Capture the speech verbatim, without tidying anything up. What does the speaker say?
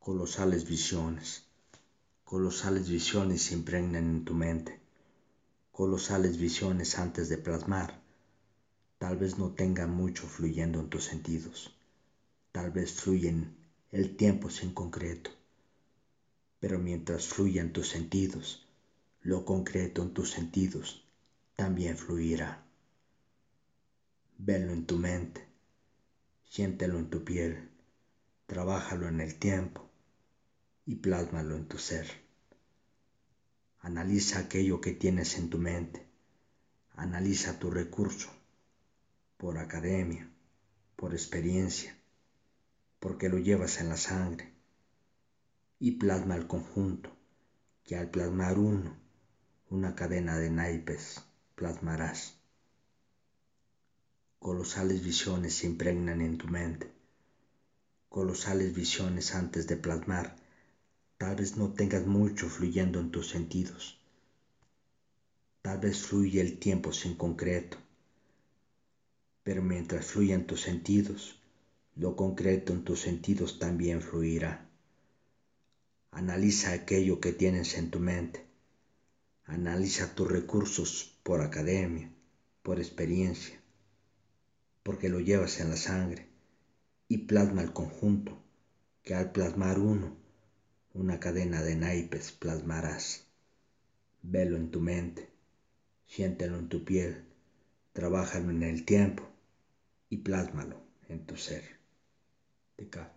Colosales visiones, colosales visiones se impregnan en tu mente, colosales visiones antes de plasmar. Tal vez no tengan mucho fluyendo en tus sentidos, tal vez fluyen el tiempo sin concreto, pero mientras fluyan tus sentidos, lo concreto en tus sentidos también fluirá. Velo en tu mente, siéntelo en tu piel, trabájalo en el tiempo y plásmalo en tu ser. Analiza aquello que tienes en tu mente, analiza tu recurso, por academia, por experiencia, porque lo llevas en la sangre, y plasma el conjunto, que al plasmar uno, una cadena de naipes plasmarás. Colosales visiones se impregnan en tu mente, colosales visiones antes de plasmar. Tal vez no tengas mucho fluyendo en tus sentidos, tal vez fluye el tiempo sin concreto, pero mientras fluyan tus sentidos, lo concreto en tus sentidos también fluirá. Analiza aquello que tienes en tu mente, analiza tus recursos por academia, por experiencia, porque lo llevas en la sangre, y plasma el conjunto, que al plasmar uno, una cadena de naipes plasmarás. Velo en tu mente, siéntelo en tu piel, trabájalo en el tiempo y plásmalo en tu ser. Te